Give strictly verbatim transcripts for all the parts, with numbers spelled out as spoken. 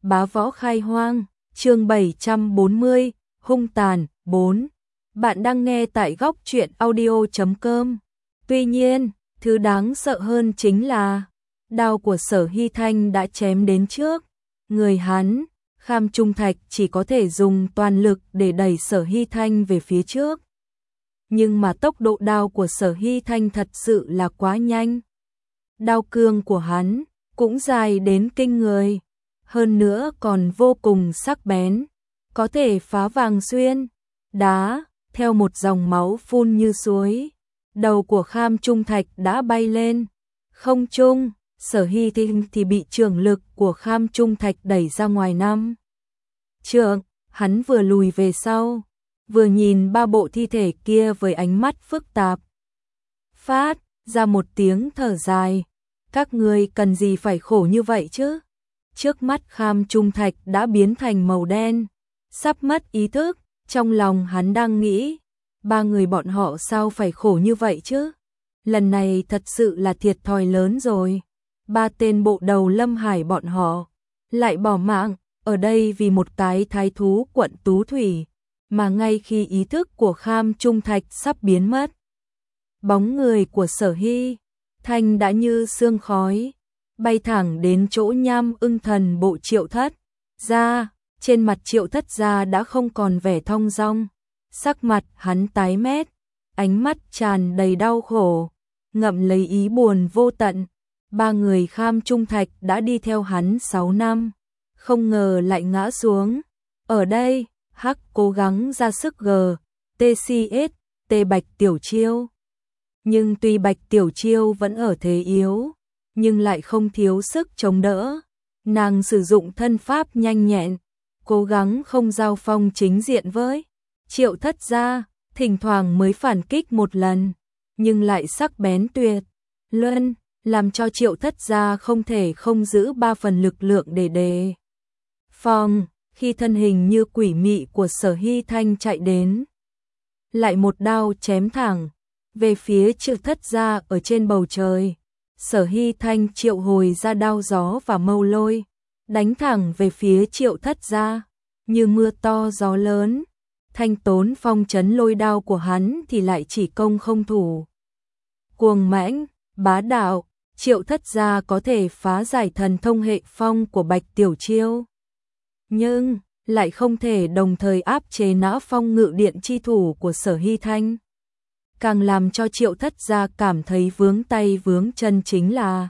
Bá Võ Khai Hoang, chương bảy trăm bốn mươi, hung tàn, bốn. Bạn đang nghe tại góc truyện audio chấm com. Tuy nhiên, thứ đáng sợ hơn chính là đao của Sở Hy Thanh đã chém đến trước người hắn. Kham Trung Thạch chỉ có thể dùng toàn lực để đẩy Sở Hy Thanh về phía trước. Nhưng mà tốc độ đao của Sở Hy Thanh thật sự là quá nhanh. Đao cương của hắn cũng dài đến kinh người, hơn nữa còn vô cùng sắc bén, có thể phá vàng xuyên đá. Theo một dòng máu phun như suối, đầu của Kham Trung Thạch đã bay lên không trung. Sở Hy Thanh thì bị trường lực của Kham Trung Thạch đẩy ra ngoài năm trượng. Hắn vừa lùi về sau, vừa nhìn ba bộ thi thể kia với ánh mắt phức tạp, phát ra một tiếng thở dài. Các ngươi cần gì phải khổ như vậy chứ? Trước mắt Kham Trung Thạch đã biến thành màu đen, sắp mất ý thức. Trong lòng hắn đang nghĩ, ba người bọn họ sao phải khổ như vậy chứ? Lần này thật sự là thiệt thòi lớn rồi. Ba tên bộ đầu Lâm Hải bọn họ lại bỏ mạng ở đây vì một cái thái thú quận Tú Thủy, mà ngay khi ý thức của Kham Trung Thạch sắp biến mất, bóng người của Sở Hy Thanh đã như sương khói bay thẳng đến chỗ Nham Ưng Thần bộ Triệu Thất gia. Trên mặt Triệu Thất gia đã không còn vẻ thong dong, sắc mặt hắn tái mét, ánh mắt tràn đầy đau khổ, ngậm lấy ý buồn vô tận. Ba người Kham Trung Thạch đã đi theo hắn sáu năm, không ngờ lại ngã xuống. Ở đây, Hắc cố gắng ra sức gờ, tê xê ét, tê Bạch Tiểu Chiêu. Nhưng tuy Bạch Tiểu Chiêu vẫn ở thế yếu, nhưng lại không thiếu sức chống đỡ. Nàng sử dụng thân pháp nhanh nhẹn, cố gắng không giao phong chính diện với Triệu Thất gia, thỉnh thoảng mới phản kích một lần, nhưng lại sắc bén tuyệt luân, làm cho Triệu Thất gia không thể không giữ ba phần lực lượng để đề phòng. Khi thân hình như quỷ mị của Sở Hy Thanh chạy đến, lại một đao chém thẳng về phía Triệu Thất gia ở trên bầu trời. Sở Hy Thanh triệu hồi ra đao gió và mâu lôi, đánh thẳng về phía Triệu Thất gia như mưa to gió lớn. Thanh Tốn Phong chấn lôi đao của hắn thì lại chỉ công không thủ. Cuồng mãnh, bá đạo, Triệu Thất gia có thể phá giải thần thông hệ phong của Bạch Tiểu Chiêu, nhưng lại không thể đồng thời áp chế não phong ngự điện chi thủ của Sở Hy Thanh. Càng làm cho Triệu Thất gia cảm thấy vướng tay vướng chân chính là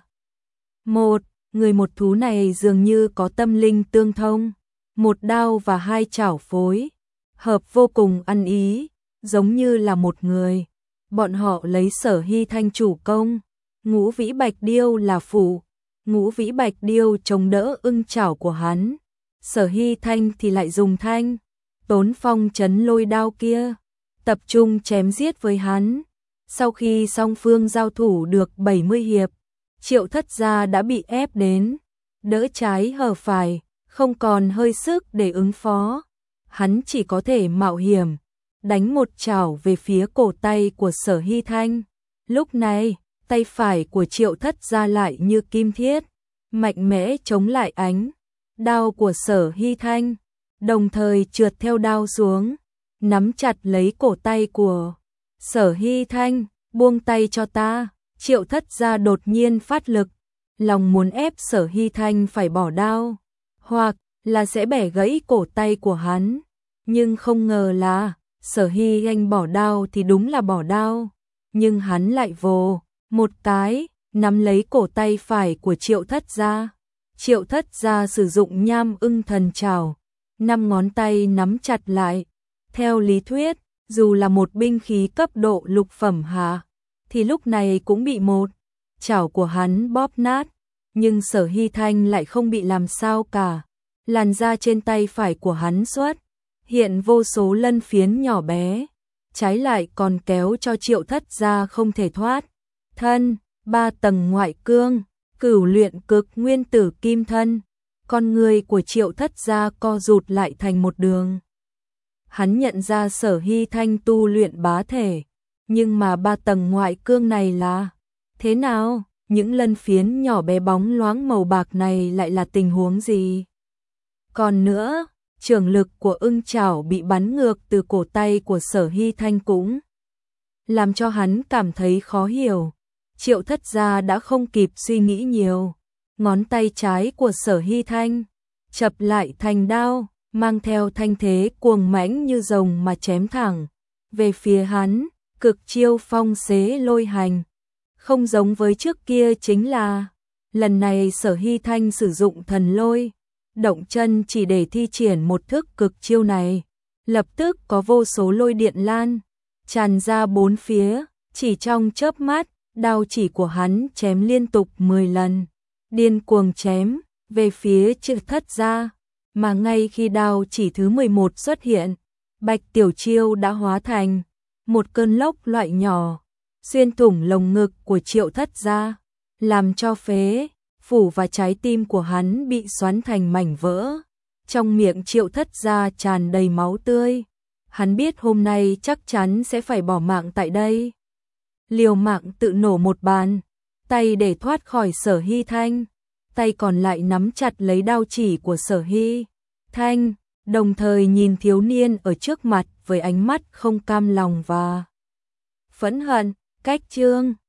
một người một thú này dường như có tâm linh tương thông, một đao và hai chảo phối hợp vô cùng ăn ý, giống như là một người. Bọn họ lấy Sở Hy Thanh chủ công, Ngũ Vĩ Bạch Điêu là phụ, Ngũ Vĩ Bạch Điêu chống đỡ ưng chảo của hắn. Sở Hy Thanh thì lại dùng Thanh Tốn Phong chấn lôi đao kia, tập trung chém giết với hắn. Sau khi song phương giao thủ được bảy mươi hiệp, Triệu Thất gia đã bị ép đến đỡ trái hở phải, không còn hơi sức để ứng phó. Hắn chỉ có thể mạo hiểm đánh một chảo về phía cổ tay của Sở Hy Thanh. Lúc này, tay phải của Triệu Thất gia lại như kim thiết, mạnh mẽ chống lại ánh đao của Sở Hy Thanh, đồng thời trượt theo đao xuống, nắm chặt lấy cổ tay của Sở Hy Thanh. Buông tay cho ta. Triệu Thất gia đột nhiên phát lực, lòng muốn ép Sở Hy Thanh phải bỏ đao, hoặc là sẽ bẻ gãy cổ tay của hắn. Nhưng không ngờ là Sở Hy Thanh bỏ đao thì đúng là bỏ đao, nhưng hắn lại vồ một cái, nắm lấy cổ tay phải của Triệu Thất gia. Triệu Thất gia sử dụng Nham Ưng Thần Trảo, năm ngón tay nắm chặt lại. Theo lý thuyết, dù là một binh khí cấp độ lục phẩm hạ, thì lúc này cũng bị một chảo của hắn bóp nát. Nhưng Sở Hy Thanh lại không bị làm sao cả. Làn da trên tay phải của hắn xuất hiện vô số lân phiến nhỏ bé, trái lại còn kéo cho Triệu Thất gia không thể thoát thân. Ba tầng ngoại cương, cửu luyện cực nguyên tử kim thân. Con người của Triệu Thất gia co rụt lại thành một đường. Hắn nhận ra Sở Hy Thanh tu luyện bá thể, nhưng mà ba tầng ngoại cương này là thế nào? Những lân phiến nhỏ bé bóng loáng màu bạc này lại là tình huống gì? Còn nữa, trường lực của ưng chảo bị bắn ngược từ cổ tay của Sở Hy Thanh cũng làm cho hắn cảm thấy khó hiểu. Triệu Thất Gia đã không kịp suy nghĩ nhiều. Ngón tay trái của Sở Hy Thanh chập lại thành đao, mang theo thanh thế cuồng mãnh như rồng mà chém thẳng về phía hắn, cực chiêu phong xế lôi hành. Không giống với trước kia chính là, lần này Sở Hy Thanh sử dụng thần lôi, động chân chỉ để thi triển một thức cực chiêu này. Lập tức có vô số lôi điện lan tràn ra bốn phía, chỉ trong chớp mắt, đao chỉ của hắn chém liên tục mười lần, điên cuồng chém về phía Triệu Thất Gia. Mà ngay khi đao chỉ thứ mười một xuất hiện, Bạch Tiểu Chiêu đã hóa thành một cơn lốc loại nhỏ, xuyên thủng lồng ngực của Triệu Thất Gia, làm cho phế phủ và trái tim của hắn bị xoắn thành mảnh vỡ. Trong miệng Triệu Thất Gia tràn đầy máu tươi. Hắn biết hôm nay chắc chắn sẽ phải bỏ mạng tại đây. Liều mạng tự nổ một bàn, tay để thoát khỏi Sở Hy Thanh, tay còn lại nắm chặt lấy đao chỉ của Sở Hy Thanh, đồng thời nhìn thiếu niên ở trước mặt với ánh mắt không cam lòng và phẫn hận. Cách chương